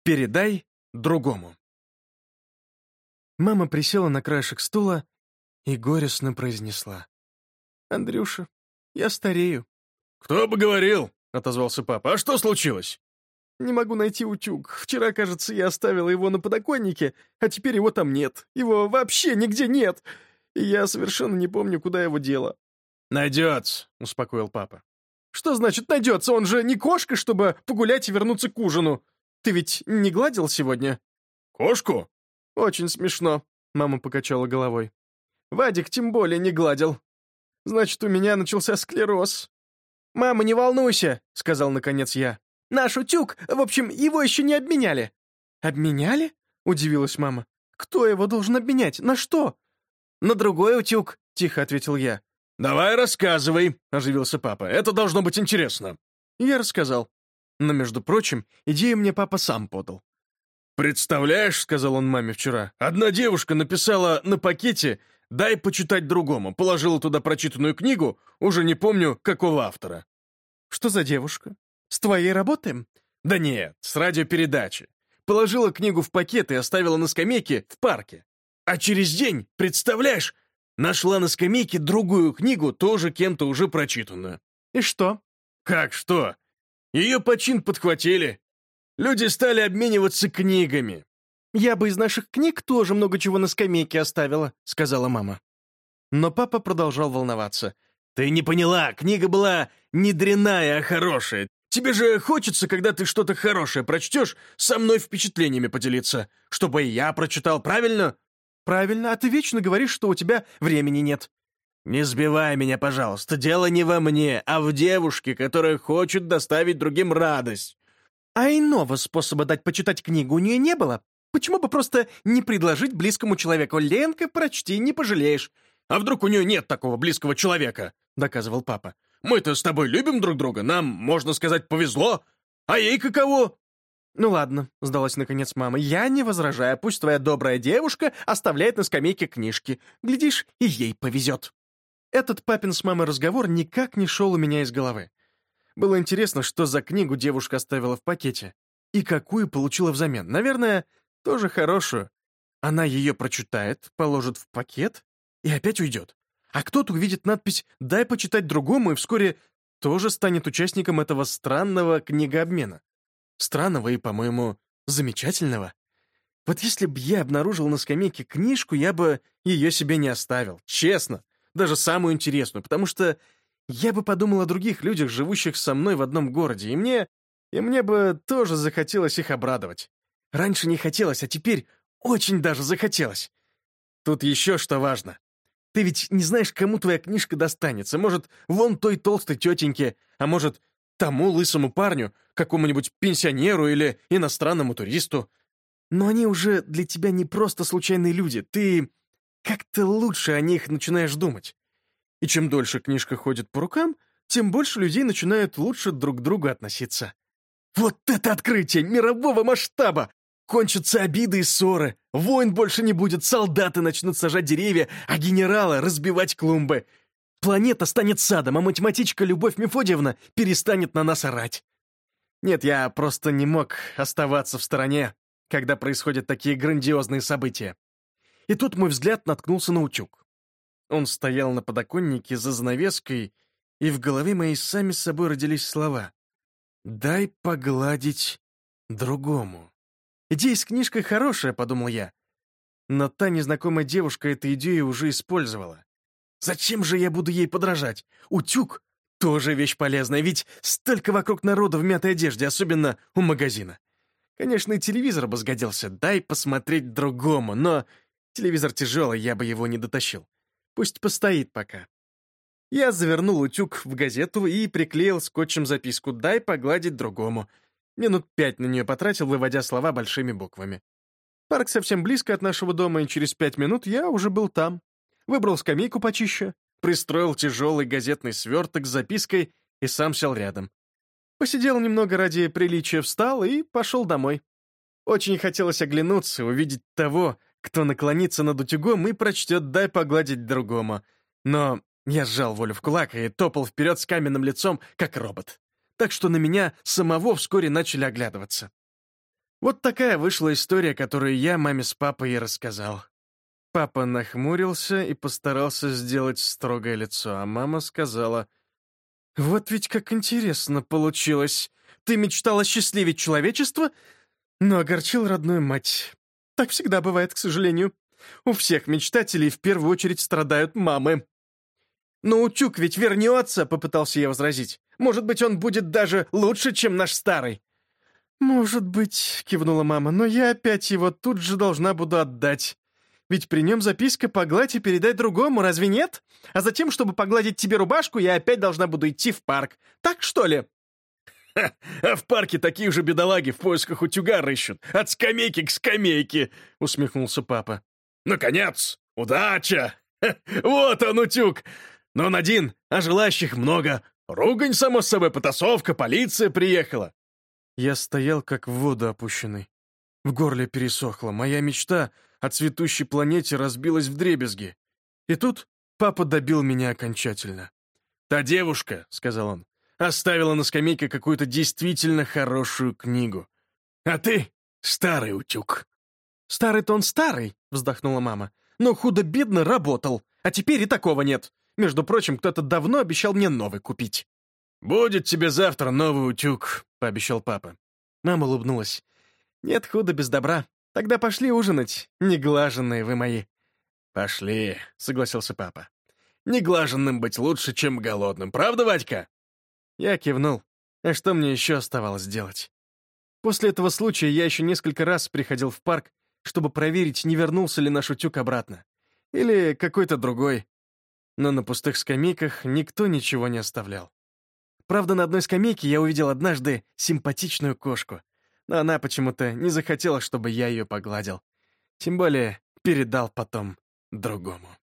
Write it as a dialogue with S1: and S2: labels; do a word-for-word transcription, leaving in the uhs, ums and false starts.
S1: Передай другому. Мама присела на краешек стула и горестно произнесла: «Андрюша, я старею».
S2: «Кто бы говорил?» — отозвался папа. «А что случилось?»
S1: «Не могу найти утюг. Вчера, кажется, я оставила его на подоконнике, а теперь его там нет. Его вообще нигде нет. И я совершенно не помню, куда его дело».
S2: «Найдется», — успокоил папа.
S1: «Что значит найдется? Он же не кошка, чтобы погулять и вернуться к ужину. Ты ведь не гладил сегодня?»
S2: «Кошку?»
S1: «Очень смешно», — мама покачала головой. «Вадик тем более не гладил. Значит, у меня начался склероз». «Мама, не волнуйся», — сказал наконец я. «Наш утюг, в общем, его еще не обменяли». «Обменяли?» — удивилась мама. «Кто его должен обменять? На что?» «На другой утюг», — тихо ответил я.
S2: «Давай рассказывай», — оживился папа. «Это должно быть интересно».
S1: Я рассказал. Но, между прочим, идею мне папа сам подал.
S2: «Представляешь», — сказал он маме вчера, «одна девушка написала на пакете «дай почитать другому», положила туда прочитанную книгу, уже не помню, какого автора».
S1: «Что за девушка? С твоей работы?»
S2: «Да нет, с радиопередачи. Положила книгу в пакет и оставила на скамейке в парке. А через день, представляешь, нашла на скамейке другую книгу, тоже кем-то уже прочитанную».
S1: «И что?»
S2: «Как что? Ее почин подхватили. Люди стали обмениваться книгами».
S1: «Я бы из наших книг тоже много чего на скамейке оставила», — сказала мама. Но папа продолжал волноваться.
S2: «Ты не поняла, книга была не дрянная, а хорошая. Тебе же хочется, когда ты что-то хорошее прочтешь, со мной впечатлениями поделиться, чтобы и я прочитал, правильно?»
S1: «Правильно, а ты вечно говоришь, что у тебя времени нет».
S2: «Не сбивай меня, пожалуйста. Дело не во мне, а в девушке, которая хочет доставить другим радость».
S1: «А иного способа дать почитать книгу у нее не было? Почему бы просто не предложить близкому человеку? Ленка, прочти, не пожалеешь».
S2: «А вдруг у нее нет такого близкого человека?» — доказывал папа. «Мы-то с тобой любим друг друга, нам, можно сказать, повезло. А ей каково?»
S1: «Ну ладно», — сдалась наконец мама, — «я не возражаю, пусть твоя добрая девушка оставляет на скамейке книжки. Глядишь, и ей повезет». Этот папин с мамой разговор никак не шел у меня из головы. Было интересно, что за книгу девушка оставила в пакете. И какую получила взамен. Наверное, тоже хорошую. Она ее прочитает, положит в пакет и опять уйдет. А кто-то увидит надпись «Дай почитать другому» и вскоре тоже станет участником этого странного книгообмена. Странного и, по-моему, замечательного. Вот если бы я обнаружил на скамейке книжку, я бы ее себе не оставил. Честно. Даже самую интересную, потому что я бы подумал о других людях, живущих со мной в одном городе, и мне, и мне бы тоже захотелось их обрадовать. Раньше не хотелось, а теперь очень даже захотелось. Тут еще что важно. Ты ведь не знаешь, кому твоя книжка достанется. Может, вон той толстой тетеньке, а может, тому лысому парню, какому-нибудь пенсионеру или иностранному туристу. Но они уже для тебя не просто случайные люди. Ты как-то лучше о них начинаешь думать. И чем дольше книжка ходит по рукам, тем больше людей начинают лучше друг к другу относиться. Вот это открытие мирового масштаба! Кончатся обиды и ссоры, войн больше не будет, солдаты начнут сажать деревья, а генералы разбивать клумбы. Планета станет садом, а математичка Любовь Мефодиевна перестанет на нас орать. Нет, я просто не мог оставаться в стороне, когда происходят такие грандиозные события. И тут мой взгляд наткнулся на утюг. Он стоял на подоконнике за занавеской, и в голове моей сами с собой родились слова: «Дай погладить другому». Идея с книжкой хорошая, подумал я. Но та незнакомая девушка эту идею уже использовала. Зачем же я буду ей подражать? Утюг — тоже вещь полезная, ведь столько вокруг народа в мятой одежде, особенно у магазина. Конечно, и телевизор бы сгодился, дай посмотреть другому, но телевизор тяжелый, я бы его не дотащил. Пусть постоит пока. Я завернул утюг в газету и приклеил скотчем записку «Дай погладить другому». Минут пять на нее потратил, выводя слова большими буквами. Парк совсем близко от нашего дома, и через пять минут я уже был там. Выбрал скамейку почище, пристроил тяжелый газетный сверток с запиской и сам сел рядом. Посидел немного ради приличия, встал и пошел домой. Очень хотелось оглянуться, увидеть того, кто наклонится над утюгом и прочтет «Дай погладить другому». Но я сжал волю в кулак и топал вперед с каменным лицом, как робот. Так что на меня самого вскоре начали оглядываться. Вот такая вышла история, которую я маме с папой и рассказал. Папа нахмурился и постарался сделать строгое лицо, а мама сказала: «Вот ведь как интересно получилось. Ты мечтал осчастливить человечество, но огорчил родную мать. Так всегда бывает, к сожалению. У всех мечтателей в первую очередь страдают мамы». «Но утюг ведь вернется», — попытался я возразить. «Может быть, он будет даже лучше, чем наш старый». «Может быть», — кивнула мама, «но я опять его тут же должна буду отдать. Ведь при нем записка «погладь и передай другому», разве нет? А затем, чтобы погладить тебе рубашку, я опять должна буду идти в парк. Так, что ли?»
S2: Ха, а в парке такие же бедолаги в поисках утюга рыщут. От скамейки к скамейке, — усмехнулся папа. Наконец, удача! Ха, вот он, утюг! Но он один, а желающих много. Ругань, само собой, потасовка, полиция приехала.
S1: Я стоял, как в воду опущенный. В горле пересохло. Моя мечта о цветущей планете разбилась вдребезги. И тут папа добил меня окончательно.
S2: «Та девушка, — сказал он, — оставила на скамейке какую-то действительно хорошую книгу. А ты — старый утюг».
S1: «Старый-то он старый, — вздохнула мама, — но худо-бедно работал, а теперь и такого нет. Между прочим, кто-то давно обещал мне новый купить».
S2: «Будет тебе завтра новый утюг», — пообещал папа.
S1: Мама улыбнулась. «Нет худа без добра. Тогда пошли ужинать, неглаженные вы мои».
S2: «Пошли», — согласился папа. «Неглаженным быть лучше, чем голодным. Правда, Вадька?»
S1: Я кивнул. А что мне еще оставалось делать? После этого случая я еще несколько раз приходил в парк, чтобы проверить, не вернулся ли наш утюг обратно. Или какой-то другой. Но на пустых скамейках никто ничего не оставлял. Правда, на одной скамейке я увидел однажды симпатичную кошку, но она почему-то не захотела, чтобы я ее погладил. Тем более передал потом другому.